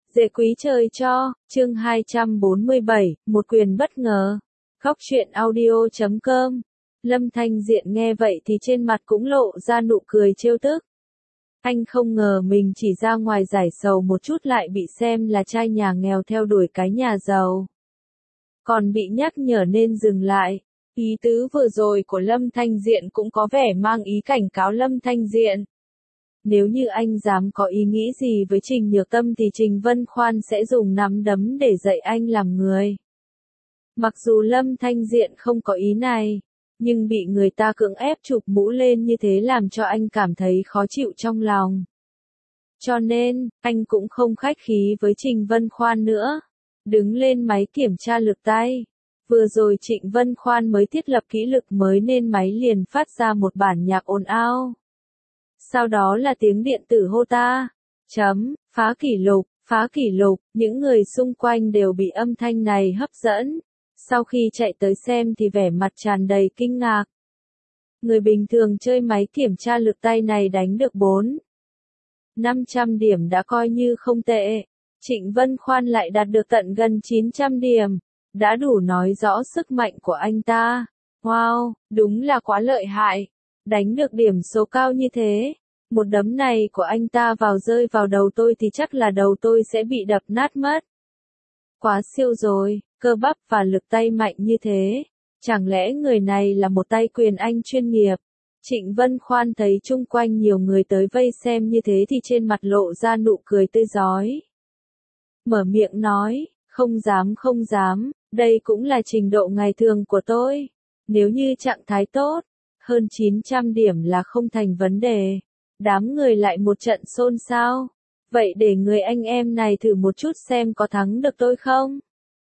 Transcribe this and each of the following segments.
Dễ quý trời cho, chương 247, một quyền bất ngờ. Góc truyện audio.com. Lâm Thanh Diện nghe vậy thì trên mặt cũng lộ ra nụ cười trêu tức. Anh không ngờ mình chỉ ra ngoài giải sầu một chút lại bị xem là trai nhà nghèo theo đuổi cái nhà giàu. Còn bị nhắc nhở nên dừng lại. Ý tứ vừa rồi của Lâm Thanh Diện cũng có vẻ mang ý cảnh cáo Lâm Thanh Diện. Nếu như anh dám có ý nghĩ gì với Trình Nhược Tâm thì Trình Vân Khoan sẽ dùng nắm đấm để dạy anh làm người. Mặc dù Lâm Thanh Diện không có ý này, nhưng bị người ta cưỡng ép chụp mũ lên như thế làm cho anh cảm thấy khó chịu trong lòng. Cho nên, anh cũng không khách khí với Trình Vân Khoan nữa. Đứng lên máy kiểm tra lực tay. Vừa rồi Trịnh Vân Khoan mới thiết lập kỹ lực mới nên máy liền phát ra một bản nhạc ồn ào. Sau đó là tiếng điện tử hô ta. Phá kỷ lục, những người xung quanh đều bị âm thanh này hấp dẫn. Sau khi chạy tới xem thì vẻ mặt tràn đầy kinh ngạc. Người bình thường chơi máy kiểm tra lực tay này đánh được 400-500 điểm đã coi như không tệ. Trịnh Vân Khoan lại đạt được tận gần 900 điểm. Đã đủ nói rõ sức mạnh của anh ta. Wow, đúng là quá lợi hại. Đánh được điểm số cao như thế. Một đấm này của anh ta rơi vào đầu tôi thì chắc là đầu tôi sẽ bị đập nát mất. Quá siêu rồi, cơ bắp và lực tay mạnh như thế. Chẳng lẽ người này là một tay quyền anh chuyên nghiệp? Trịnh Vân Khoan thấy chung quanh nhiều người tới vây xem như thế thì trên mặt lộ ra nụ cười tươi rói. Mở miệng nói, không dám, đây cũng là trình độ ngày thường của tôi. Nếu như trạng thái tốt, hơn 900 điểm là không thành vấn đề. Đám người lại một trận xôn xao. Vậy để người anh em này thử một chút xem có thắng được tôi không?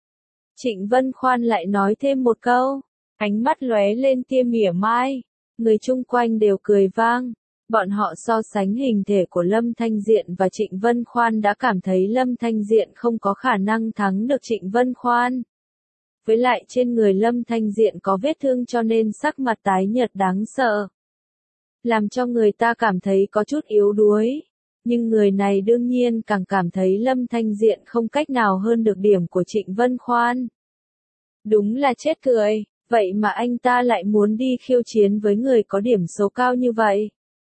Trịnh Vân Khoan lại nói thêm một câu. Ánh mắt lóe lên tia mỉa mai. Người chung quanh đều cười vang. Bọn họ so sánh hình thể của Lâm Thanh Diện và Trịnh Vân Khoan đã cảm thấy Lâm Thanh Diện không có khả năng thắng được Trịnh Vân Khoan. Với lại trên người Lâm Thanh Diện có vết thương cho nên sắc mặt tái nhợt đáng sợ. Làm cho người ta cảm thấy có chút yếu đuối. Nhưng người này đương nhiên càng cảm thấy Lâm Thanh Diện không cách nào hơn được điểm của Trịnh Vân Khoan. Đúng là chết cười, vậy mà anh ta lại muốn đi khiêu chiến với người có điểm số cao như vậy.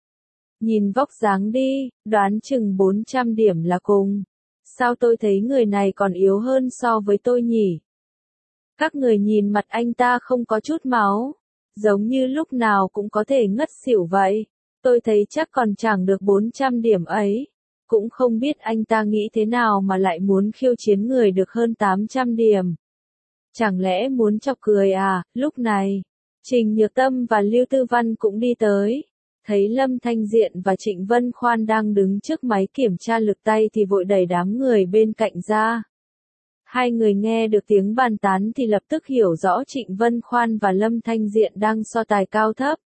Nhìn vóc dáng đi, đoán chừng 400 điểm là cùng. Sao tôi thấy người này còn yếu hơn so với tôi nhỉ? Các người nhìn mặt anh ta không có chút máu. Giống như lúc nào cũng có thể ngất xỉu vậy. Tôi thấy chắc còn chẳng được 400 điểm ấy. Cũng không biết anh ta nghĩ thế nào mà lại muốn khiêu chiến người được hơn 800 điểm. Chẳng lẽ muốn chọc cười à? Lúc này, Trình Nhược Tâm và Lưu Tư Văn cũng đi tới. Thấy Lâm Thanh Diện và Trịnh Vân Khoan đang đứng trước máy kiểm tra lực tay thì vội đẩy đám người bên cạnh ra. Hai người nghe được tiếng bàn tán thì lập tức hiểu rõ Trịnh Vân Khoan và Lâm Thanh Diện đang so tài cao thấp.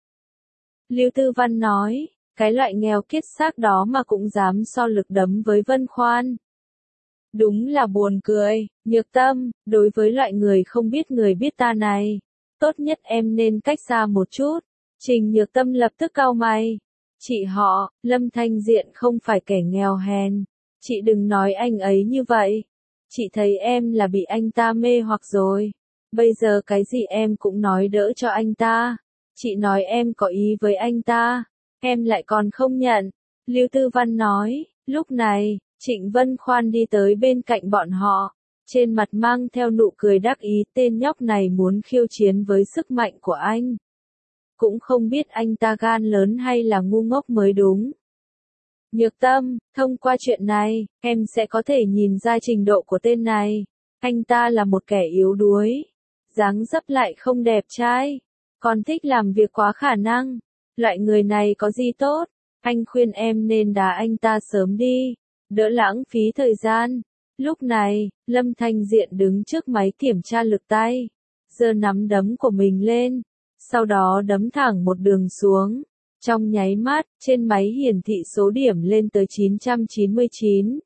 Lưu Tư Văn nói, cái loại nghèo kiết xác đó mà cũng dám so lực đấm với Vân Khoan. Đúng là buồn cười, Nhược Tâm, đối với loại người không biết người biết ta này, tốt nhất em nên cách xa một chút. Trình Nhược Tâm lập tức cau mày. Chị họ, Lâm Thanh Diện không phải kẻ nghèo hèn. Chị đừng nói anh ấy như vậy. Chị thấy em là bị anh ta mê hoặc rồi. Bây giờ cái gì em cũng nói đỡ cho anh ta. Chị nói em có ý với anh ta. Em lại còn không nhận. Lưu Tư Văn nói. Lúc này, Trịnh Vân Khoan đi tới bên cạnh bọn họ. Trên mặt mang theo nụ cười đắc ý, tên nhóc này muốn khiêu chiến với sức mạnh của anh. Cũng không biết anh ta gan lớn hay là ngu ngốc mới đúng. Nhược Tâm, thông qua chuyện này, em sẽ có thể nhìn ra trình độ của tên này. Anh ta là một kẻ yếu đuối. Dáng dấp lại không đẹp trai. Còn thích làm việc quá khả năng. Loại người này có gì tốt. Anh khuyên em nên đá anh ta sớm đi. Đỡ lãng phí thời gian. Lúc này, Lâm Thanh Diện đứng trước máy kiểm tra lực tay. Giơ nắm đấm của mình lên. Sau đó đấm thẳng một đường xuống. Trong nháy mắt, trên máy hiển thị số điểm lên tới 999.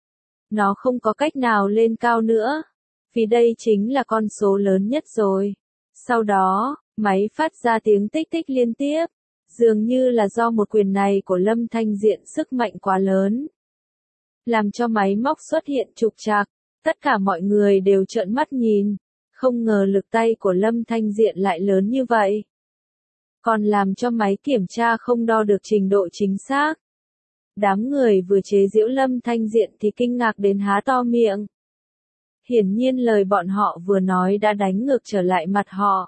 Nó không có cách nào lên cao nữa. Vì đây chính là con số lớn nhất rồi. Sau đó, máy phát ra tiếng tích tích liên tiếp. Dường như là do một quyền này của Lâm Thanh Diện sức mạnh quá lớn. làm cho máy móc xuất hiện trục trặc. Tất cả mọi người đều trợn mắt nhìn, không ngờ lực tay của Lâm Thanh Diện lại lớn như vậy. Còn làm cho máy kiểm tra không đo được trình độ chính xác. Đám người vừa chế giễu Lâm Thanh Diện thì kinh ngạc đến há to miệng. Hiển nhiên lời bọn họ vừa nói đã đánh ngược trở lại mặt họ.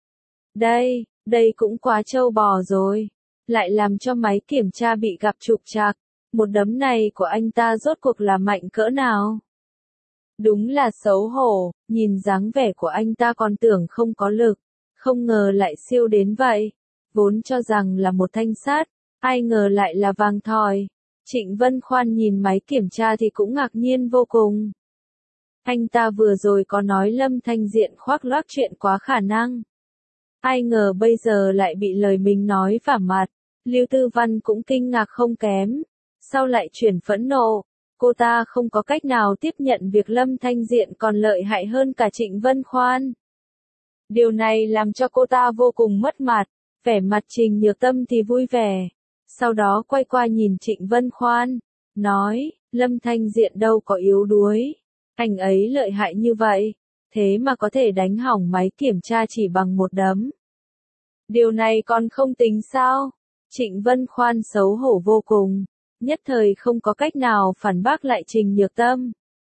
Đây cũng quá trâu bò rồi. Lại làm cho máy kiểm tra bị gặp trục trặc. Một đấm này của anh ta rốt cuộc là mạnh cỡ nào? Đúng là xấu hổ, nhìn dáng vẻ của anh ta còn tưởng không có lực. Không ngờ lại siêu đến vậy. Vốn cho rằng là một thanh sắt, ai ngờ lại là vàng thỏi. Trịnh Vân Khoan nhìn máy kiểm tra thì cũng ngạc nhiên vô cùng. Anh ta vừa rồi có nói Lâm Thanh Diện khoác lác chuyện quá khả năng. Ai ngờ bây giờ lại bị lời mình nói vả mặt. Lưu Tư Văn cũng kinh ngạc không kém. Sau lại chuyển phẫn nộ. Cô ta không có cách nào tiếp nhận việc Lâm Thanh Diện còn lợi hại hơn cả Trịnh Vân Khoan. Điều này làm cho cô ta vô cùng mất mặt. Vẻ mặt Trình Nhược Tâm thì vui vẻ. Sau đó quay qua nhìn Trịnh Vân Khoan. Nói, Lâm Thanh Diện đâu có yếu đuối. Anh ấy lợi hại như vậy. Thế mà có thể đánh hỏng máy kiểm tra chỉ bằng một đấm. Điều này còn không tính sao? Trịnh Vân Khoan xấu hổ vô cùng. Nhất thời không có cách nào phản bác lại Trình Nhược Tâm.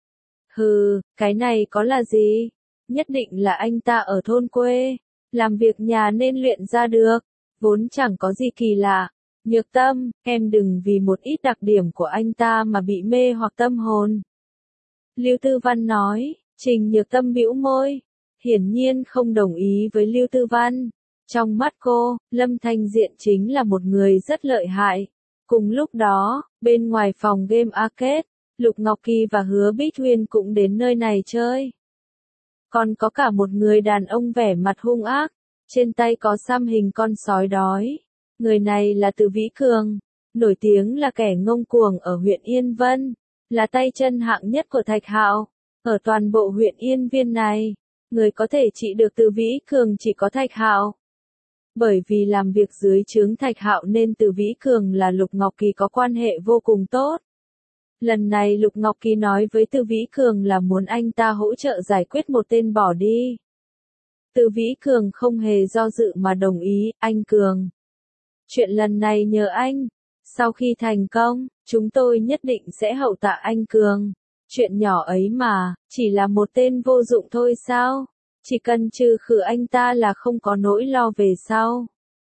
Hừ, cái này có là gì? Nhất định là anh ta ở thôn quê. Làm việc nhà nên luyện ra được. Vốn chẳng có gì kỳ lạ. Nhược Tâm, em đừng vì một ít đặc điểm của anh ta mà bị mê hoặc tâm hồn. Lưu Tư Văn nói. Trình Nhược Tâm bĩu môi. Hiển nhiên không đồng ý với Lưu Tư Văn. Trong mắt cô, Lâm Thanh Diện chính là một người rất lợi hại. Cùng lúc đó, bên ngoài phòng game arcade, Lục Ngọc Kỳ và Hứa Bích Huyên cũng đến nơi này chơi. Còn có cả một người đàn ông vẻ mặt hung ác, trên tay có xăm hình con sói đói. Người này là Từ Vĩ Cường, nổi tiếng là kẻ ngông cuồng ở huyện Yên Vân, là tay chân hạng nhất của Thạch Hạo. Ở toàn bộ huyện Yên Viên này, người có thể trị được Từ Vĩ Cường chỉ có Thạch Hạo. Bởi vì làm việc dưới trướng Thạch Hạo nên Từ Vĩ Cường là Lục Ngọc Kỳ có quan hệ vô cùng tốt. Lần này Lục Ngọc Kỳ nói với Từ Vĩ Cường là muốn anh ta hỗ trợ giải quyết một tên bỏ đi. Từ Vĩ Cường không hề do dự mà đồng ý, anh Cường. Chuyện lần này nhờ anh. Sau khi thành công, chúng tôi nhất định sẽ hậu tạ anh Cường. Chuyện nhỏ ấy mà, chỉ là một tên vô dụng thôi sao? Chỉ cần trừ khử anh ta là không có nỗi lo về sau.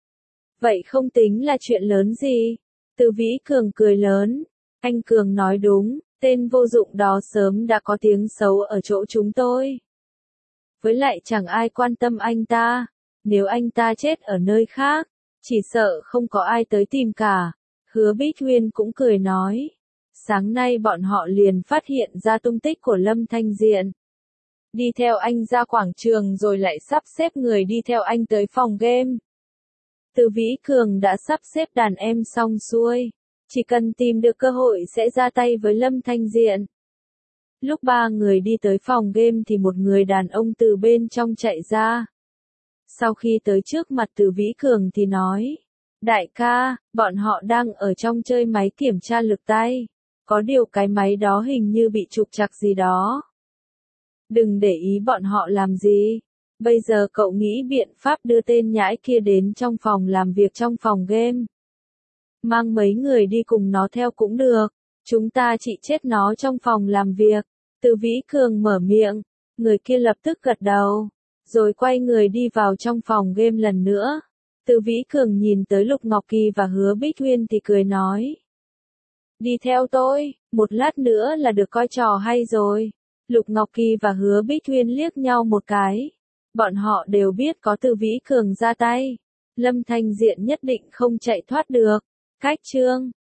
Vậy không tính là chuyện lớn gì? Từ Vĩ Cường cười lớn. Anh Cường nói đúng, tên vô dụng đó sớm đã có tiếng xấu ở chỗ chúng tôi. Với lại chẳng ai quan tâm anh ta. Nếu anh ta chết ở nơi khác, chỉ sợ không có ai tới tìm cả. Hứa Bích Huyên cũng cười nói. Sáng nay bọn họ liền phát hiện ra tung tích của Lâm Thanh Diện. Đi theo anh ra quảng trường rồi lại sắp xếp người đi theo anh tới phòng game. Từ Vĩ Cường đã sắp xếp đàn em xong xuôi. Chỉ cần tìm được cơ hội sẽ ra tay với Lâm Thanh Diện. Lúc ba người đi tới phòng game thì một người đàn ông từ bên trong chạy ra. Sau khi tới trước mặt Từ Vĩ Cường thì nói. Đại ca, bọn họ đang ở trong chơi máy kiểm tra lực tay. Có điều cái máy đó hình như bị trục trặc gì đó. Đừng để ý bọn họ làm gì. Bây giờ cậu nghĩ biện pháp đưa tên nhãi kia đến trong phòng làm việc trong phòng game. Mang mấy người đi cùng nó theo cũng được. Chúng ta chỉ chết nó trong phòng làm việc. Từ Vĩ Cường mở miệng. Người kia lập tức gật đầu. Rồi quay người đi vào trong phòng game lần nữa. Từ Vĩ Cường nhìn tới Lục Ngọc Kỳ và Hứa Bích Huyên thì cười nói. Đi theo tôi, một lát nữa là được coi trò hay rồi. Lục Ngọc Kỳ và Hứa Bích Huyên liếc nhau một cái. Bọn họ đều biết có Từ Vĩ Cường ra tay. Lâm Thanh Diện nhất định không chạy thoát được. Cách chương